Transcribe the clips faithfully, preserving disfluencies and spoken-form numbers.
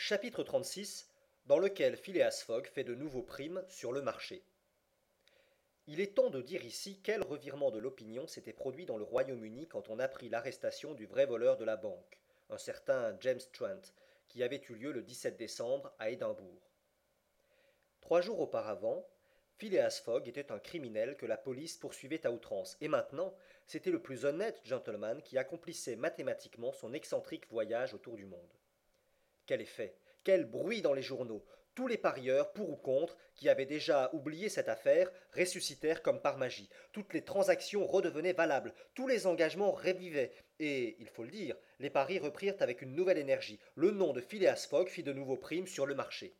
Chapitre trente-six, dans lequel Phileas Fogg fait de nouveaux primes sur le marché. Il est temps de dire ici quel revirement de l'opinion s'était produit dans le Royaume-Uni quand on apprit l'arrestation du vrai voleur de la banque, un certain James Trent, qui avait eu lieu le dix-sept décembre à Édimbourg. Trois jours auparavant, Phileas Fogg était un criminel que la police poursuivait à outrance, et maintenant, c'était le plus honnête gentleman qui accomplissait mathématiquement son excentrique voyage autour du monde. Quel effet, quel bruit dans les journaux! Tous les parieurs, pour ou contre, qui avaient déjà oublié cette affaire, ressuscitèrent comme par magie. Toutes les transactions redevenaient valables, tous les engagements revivaient, et, il faut le dire, les paris reprirent avec une nouvelle énergie. Le nom de Phileas Fogg fit de nouveaux primes sur le marché.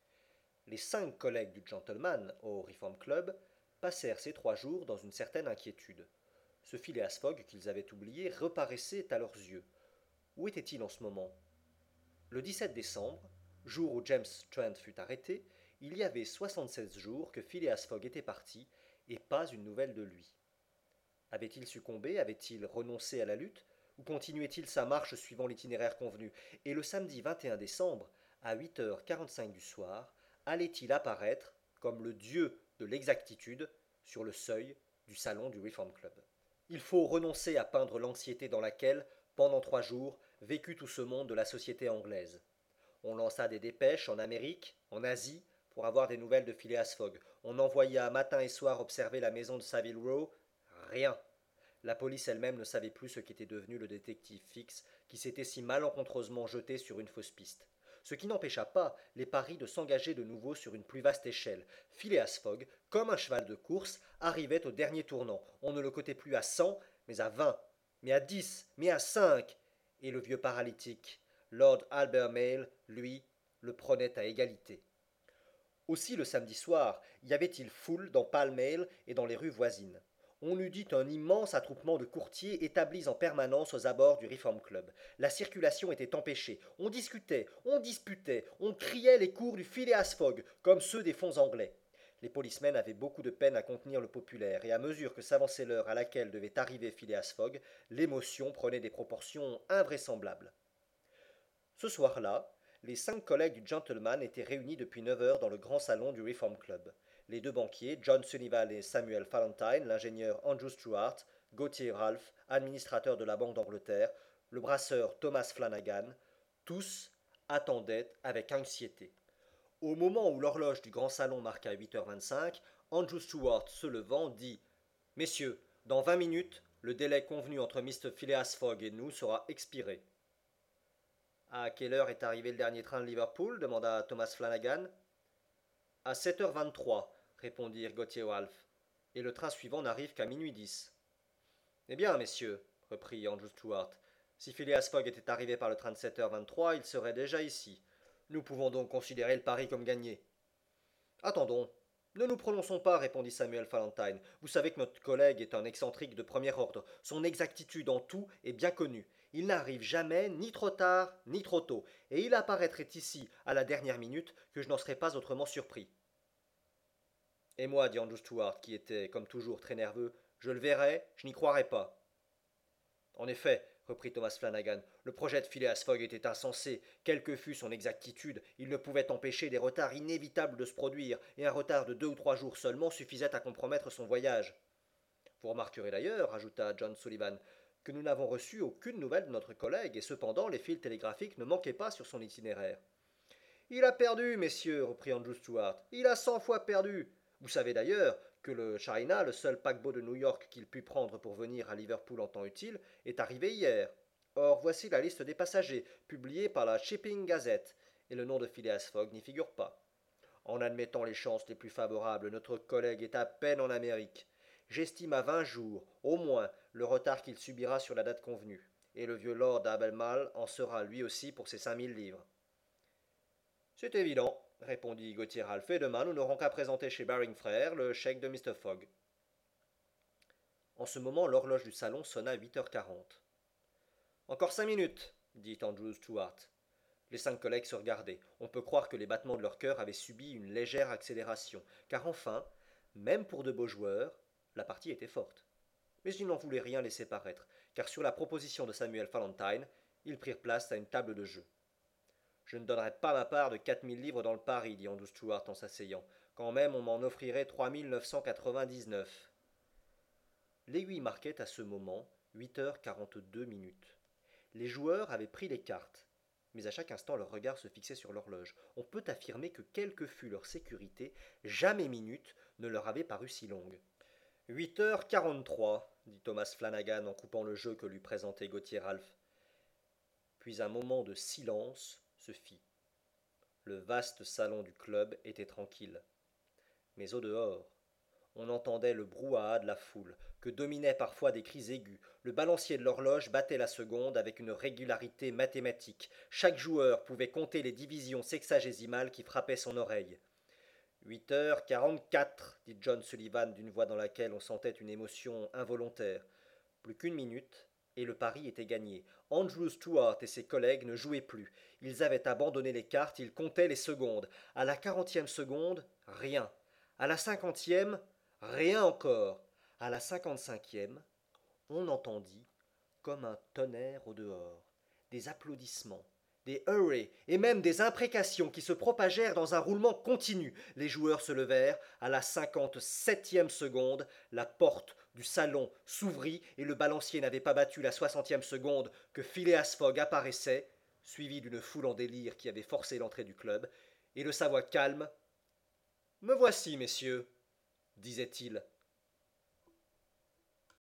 Les cinq collègues du gentleman au Reform Club passèrent ces trois jours dans une certaine inquiétude. Ce Phileas Fogg qu'ils avaient oublié reparaissait à leurs yeux. Où était-il en ce moment? Le dix-sept décembre, jour où James Trent fut arrêté, il y avait soixante-seize jours que Phileas Fogg était parti, et pas une nouvelle de lui. Avait-il succombé? Avait-il renoncé à la lutte? Ou continuait-il sa marche suivant l'itinéraire convenu? Et le samedi vingt et un décembre, à huit heures quarante-cinq du soir, allait-il apparaître, comme le dieu de l'exactitude, sur le seuil du salon du Reform Club? Il faut renoncer à peindre l'anxiété dans laquelle, pendant trois jours, vécut tout ce monde de la société anglaise. On lança des dépêches en Amérique, en Asie, pour avoir des nouvelles de Phileas Fogg. On envoya matin et soir observer la maison de Savile Row. Rien. La police elle-même ne savait plus ce qu'était devenu le détective Fix, qui s'était si malencontreusement jeté sur une fausse piste. Ce qui n'empêcha pas les paris de s'engager de nouveau sur une plus vaste échelle. Phileas Fogg, comme un cheval de course, arrivait au dernier tournant. On ne le cotait plus à cent, mais à vingt, mais à dix, mais à cinq. Et le vieux paralytique, Lord Albermale, lui, le prenait à égalité. Aussi le samedi soir, y avait-il foule dans Pall Mall et dans les rues voisines. On eût dit un immense attroupement de courtiers établis en permanence aux abords du Reform Club. La circulation était empêchée. On discutait, on disputait, on criait les cours du Phileas Fogg, comme ceux des fonds anglais. Les policemen avaient beaucoup de peine à contenir le populaire, et à mesure que s'avançait l'heure à laquelle devait arriver Phileas Fogg, l'émotion prenait des proportions invraisemblables. Ce soir-là, les cinq collègues du gentleman étaient réunis depuis neuf heures dans le grand salon du Reform Club. Les deux banquiers, John Sullivan et Samuel Fallentin, l'ingénieur Andrew Stuart, Gauthier Ralph, administrateur de la Banque d'Angleterre, le brasseur Thomas Flanagan, tous attendaient avec anxiété. Au moment où l'horloge du grand salon marqua huit heures vingt-cinq, Andrew Stuart, se levant, dit « Messieurs, dans vingt minutes, le délai convenu entre Mr Phileas Fogg et nous sera expiré. » À quelle heure est arrivé le dernier train de Liverpool demanda Thomas Flanagan. À sept heures vingt-trois, répondirent Gauthier Ralph, et le train suivant n'arrive qu'à minuit dix. Eh bien, messieurs, reprit Andrew Stuart, si Phileas Fogg était arrivé par le train de sept heures vingt-trois, il serait déjà ici. Nous pouvons donc considérer le pari comme gagné. Attendons. Ne nous prononçons pas, répondit Samuel Fallentin. Vous savez que notre collègue est un excentrique de premier ordre. Son exactitude en tout est bien connue. Il n'arrive jamais ni trop tard ni trop tôt, et il apparaîtrait ici à la dernière minute que je n'en serais pas autrement surpris. Et moi, dit Andrew Stuart, qui était, comme toujours, très nerveux, je le verrai, je n'y croirai pas. En effet, reprit Thomas Flanagan, le projet de Phileas Fogg était insensé. Quelle que fût son exactitude, il ne pouvait empêcher des retards inévitables de se produire, et un retard de deux ou trois jours seulement suffisait à compromettre son voyage. Vous remarquerez d'ailleurs, ajouta John Sullivan, que nous n'avons reçu aucune nouvelle de notre collègue, et cependant les fils télégraphiques ne manquaient pas sur son itinéraire. Il a perdu, messieurs, reprit Andrew Stuart. Il a cent fois perdu. Vous savez d'ailleurs que le China, le seul paquebot de New York qu'il put prendre pour venir à Liverpool en temps utile, est arrivé hier. Or, voici la liste des passagers, publiée par la Shipping Gazette, et le nom de Phileas Fogg n'y figure pas. En admettant les chances les plus favorables, notre collègue est à peine en Amérique. J'estime à vingt jours, au moins, le retard qu'il subira sur la date convenue, et le vieux lord Albemarle en sera lui aussi pour ses cinq mille livres. C'est évident, répondit Gauthier Ralph, et demain nous n'aurons qu'à présenter chez Baring Frères le chèque de Mr Fogg. En ce moment, l'horloge du salon sonna huit heures quarante. Encore cinq minutes, dit Andrew Stuart. Les cinq collègues se regardaient. On peut croire que les battements de leur cœur avaient subi une légère accélération, car enfin, même pour de beaux joueurs, la partie était forte. Mais ils n'en voulaient rien laisser paraître, car sur la proposition de Samuel Fallentin, ils prirent place à une table de jeu. Je ne donnerais pas ma part de quatre mille livres dans le pari, dit Andrew Stuart en s'asseyant. Quand même, on m'en offrirait trois mille neuf cent quatre-vingt-dix-neuf. L'aiguille marquait à ce moment huit heures quarante-deux minutes. Les joueurs avaient pris les cartes, mais à chaque instant leur regard se fixait sur l'horloge. On peut affirmer que quelle que fût leur sécurité, jamais minute ne leur avait paru si longue. Huit heures quarante-trois, dit Thomas Flanagan en coupant le jeu que lui présentait Gauthier Ralph. Puis un moment de silence se fit. Le vaste salon du club était tranquille. Mais au dehors, on entendait le brouhaha de la foule, que dominaient parfois des cris aigus. Le balancier de l'horloge battait la seconde avec une régularité mathématique. Chaque joueur pouvait compter les divisions sexagésimales qui frappaient son oreille. Huit heures quarante-quatre, dit John Sullivan d'une voix dans laquelle on sentait une émotion involontaire. Plus qu'une minute, et le pari était gagné. Andrew Stuart et ses collègues ne jouaient plus. Ils avaient abandonné les cartes, ils comptaient les secondes. À la quarantième seconde, rien. À la cinquantième, rien encore. À la cinquante-cinquième, on entendit, comme un tonnerre au dehors, des applaudissements, des hurrahs et même des imprécations qui se propagèrent dans un roulement continu. Les joueurs se levèrent. À la cinquante-septième seconde, la porte du salon s'ouvrit et le balancier n'avait pas battu la soixantième seconde que Phileas Fogg apparaissait, suivi d'une foule en délire qui avait forcé l'entrée du club, et de sa voix calme. « Me voici, messieurs, disait-il.